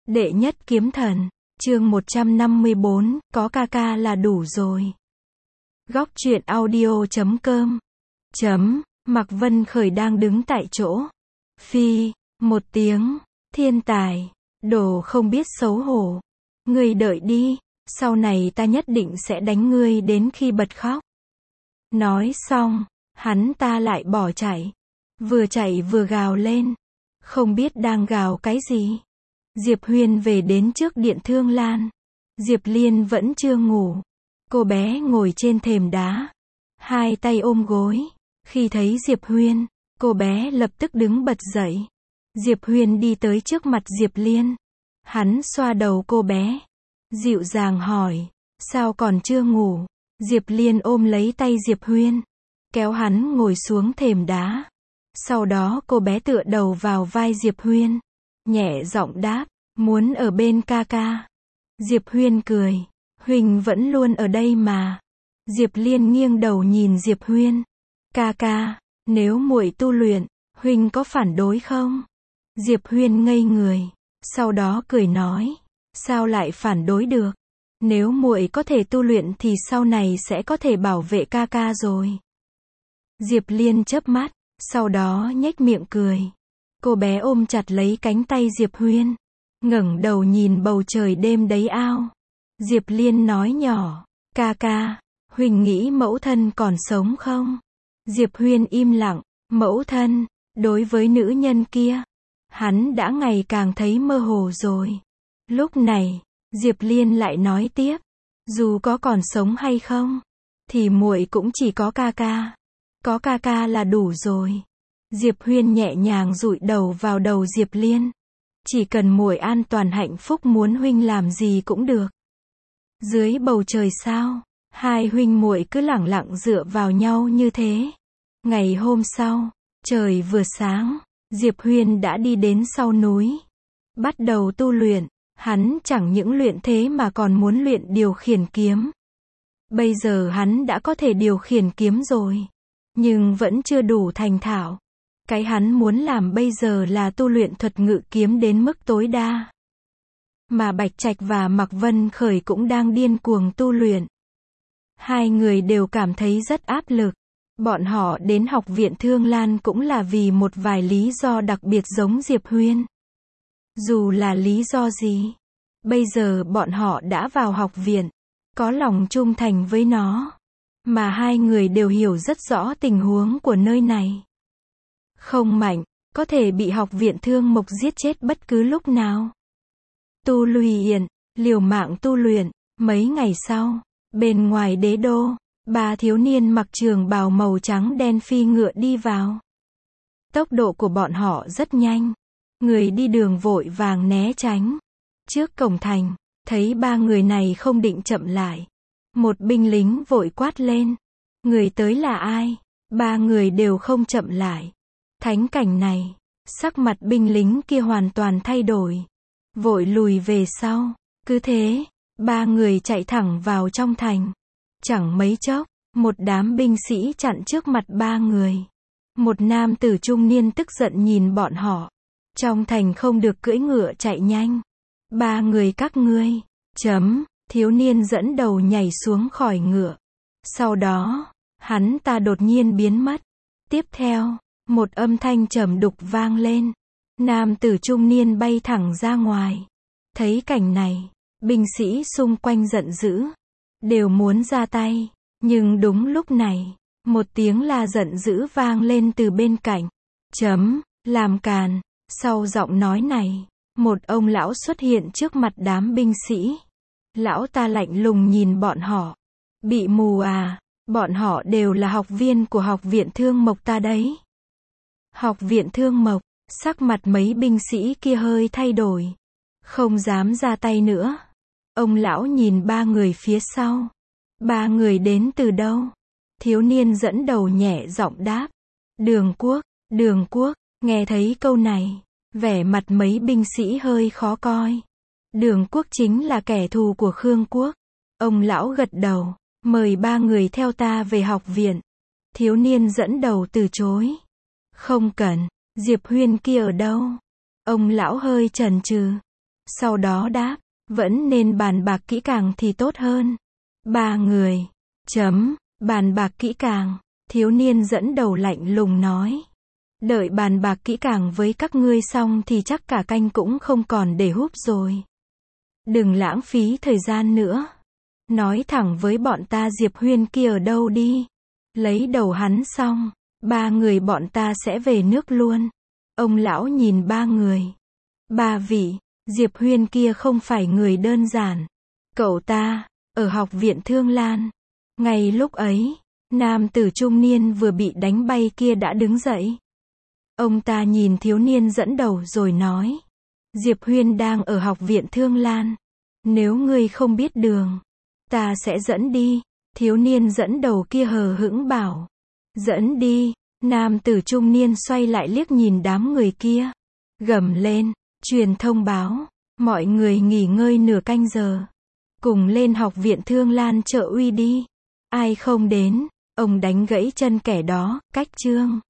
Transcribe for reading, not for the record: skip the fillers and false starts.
Đệ nhất kiếm thần, chương 154, có ca ca là đủ rồi. Góc truyện audio.com Mạc Vân Khởi đang đứng tại chỗ. Phi, một tiếng, thiên tài, đồ không biết xấu hổ. Ngươi đợi đi, sau này ta nhất định sẽ đánh ngươi đến khi bật khóc. Nói xong, hắn ta lại bỏ chạy. Vừa chạy vừa gào lên. Không biết đang gào cái gì. Diệp Huyên về đến trước điện Thương Lan. Diệp Liên vẫn chưa ngủ. Cô bé ngồi trên thềm đá. Hai tay ôm gối. Khi thấy Diệp Huyên, cô bé lập tức đứng bật dậy. Diệp Huyên đi tới trước mặt Diệp Liên. Hắn xoa đầu cô bé. Dịu dàng hỏi, sao còn chưa ngủ? Diệp Liên ôm lấy tay Diệp Huyên. Kéo hắn ngồi xuống thềm đá. Sau đó cô bé tựa đầu vào vai Diệp Huyên. Nhẹ giọng đáp, muốn ở bên ca ca. Diệp Huyên cười, Huỳnh vẫn luôn ở đây mà. Diệp Liên nghiêng đầu nhìn Diệp Huyên. Ca ca, nếu muội tu luyện, Huỳnh có phản đối không? Diệp Huyên ngây người, sau đó cười nói, sao lại phản đối được? Nếu muội có thể tu luyện thì sau này sẽ có thể bảo vệ ca ca rồi. Diệp Liên chớp mắt, sau đó nhếch miệng cười. Cô bé ôm chặt lấy cánh tay Diệp Huyên, ngẩng đầu nhìn bầu trời đêm đấy ao. Diệp Liên nói nhỏ, ca ca, Huỳnh nghĩ mẫu thân còn sống không? Diệp Huyên im lặng, mẫu thân, đối với nữ nhân kia, hắn đã ngày càng thấy mơ hồ rồi. Lúc này, Diệp Liên lại nói tiếp, dù có còn sống hay không, thì muội cũng chỉ có ca ca. Có ca ca là đủ rồi. Diệp Huyên nhẹ nhàng dụi đầu vào đầu Diệp Liên. Chỉ cần muội an toàn hạnh phúc muốn huynh làm gì cũng được. Dưới bầu trời sao, hai huynh muội cứ lẳng lặng dựa vào nhau như thế. Ngày hôm sau, trời vừa sáng, Diệp Huyên đã đi đến sau núi. Bắt đầu tu luyện, hắn chẳng những luyện thế mà còn muốn luyện điều khiển kiếm. Bây giờ hắn đã có thể điều khiển kiếm rồi, nhưng vẫn chưa đủ thành thạo. Cái hắn muốn làm bây giờ là tu luyện thuật ngự kiếm đến mức tối đa. Mà Bạch Trạch và Mạc Vân Khởi cũng đang điên cuồng tu luyện. Hai người đều cảm thấy rất áp lực. Bọn họ đến học viện Thương Lan cũng là vì một vài lý do đặc biệt giống Diệp Huyên. Dù là lý do gì, bây giờ bọn họ đã vào học viện, có lòng trung thành với nó. Mà hai người đều hiểu rất rõ tình huống của nơi này. Không mạnh, có thể bị học viện Thương Mộc giết chết bất cứ lúc nào. Tu luyện, liều mạng tu luyện. Mấy ngày sau, bên ngoài đế đô, ba thiếu niên mặc trường bào màu trắng đen phi ngựa đi vào. Tốc độ của bọn họ rất nhanh. Người đi đường vội vàng né tránh. Trước cổng thành, thấy ba người này không định chậm lại. Một binh lính vội quát lên. Người tới là ai? Ba người đều không chậm lại. Thánh cảnh này, sắc mặt binh lính kia hoàn toàn thay đổi. Vội lùi về sau. Cứ thế, ba người chạy thẳng vào trong thành. Chẳng mấy chốc, một đám binh sĩ chặn trước mặt ba người. Một nam tử trung niên tức giận nhìn bọn họ. Trong thành không được cưỡi ngựa chạy nhanh. Ba người các ngươi. Thiếu niên dẫn đầu nhảy xuống khỏi ngựa. Sau đó, hắn ta đột nhiên biến mất. Tiếp theo, một âm thanh trầm đục vang lên. Nam tử trung niên bay thẳng ra ngoài. Thấy cảnh này, binh sĩ xung quanh giận dữ. Đều muốn ra tay. Nhưng đúng lúc này, một tiếng la giận dữ vang lên từ bên cạnh. Làm càn. Sau giọng nói này, một ông lão xuất hiện trước mặt đám binh sĩ. Lão ta lạnh lùng nhìn bọn họ. Bị mù à, bọn họ đều là học viên của học viện Thương Mộc ta đấy. Học viện Thương Mộc, sắc mặt mấy binh sĩ kia hơi thay đổi. Không dám ra tay nữa. Ông lão nhìn ba người phía sau. Ba người đến từ đâu? Thiếu niên dẫn đầu nhẹ giọng đáp. Đường Quốc, nghe thấy câu này, vẻ mặt mấy binh sĩ hơi khó coi. Đường Quốc chính là kẻ thù của Khương Quốc. Ông lão gật đầu, mời ba người theo ta về học viện. Thiếu niên dẫn đầu từ chối. Không cần, Diệp Huyên kia ở đâu? Ông lão hơi chần chừ. Sau đó đáp, vẫn nên bàn bạc kỹ càng thì tốt hơn. Ba người. Bàn bạc kỹ càng. Thiếu niên dẫn đầu lạnh lùng nói. Đợi bàn bạc kỹ càng với các ngươi xong thì chắc cả canh cũng không còn để húp rồi. Đừng lãng phí thời gian nữa. Nói thẳng với bọn ta Diệp Huyên kia ở đâu đi. Lấy đầu hắn xong, ba người bọn ta sẽ về nước luôn. Ông lão nhìn ba người. Ba vị, Diệp Huyên kia không phải người đơn giản. Cậu ta, ở học viện Thương Lan. Ngay lúc ấy, nam tử trung niên vừa bị đánh bay kia đã đứng dậy. Ông ta nhìn thiếu niên dẫn đầu rồi nói. Diệp Huyên đang ở học viện Thương Lan. Nếu ngươi không biết đường, ta sẽ dẫn đi. Thiếu niên dẫn đầu kia hờ hững bảo. Dẫn đi. Nam tử trung niên xoay lại liếc nhìn đám người kia. Gầm lên, truyền thông báo. Mọi người nghỉ ngơi nửa canh giờ. Cùng lên học viện Thương Lan trợ uy đi. Ai không đến, ông đánh gãy chân kẻ đó, cách chương.